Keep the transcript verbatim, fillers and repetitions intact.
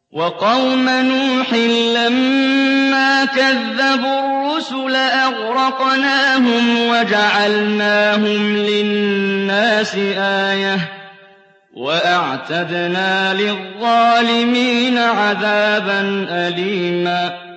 وَقَوْمَ نُوحٍ لَّمَّا كَذَّبُوا الرُّسُلَ أَغْرَقْنَاهُمْ وَجَعَلْنَاهُمْ لِلنَّاسِ آيَةً ۖ وَأَعْتَدْنَا لِلظَّالِمِينَ عَذَابًا أَلِيمًا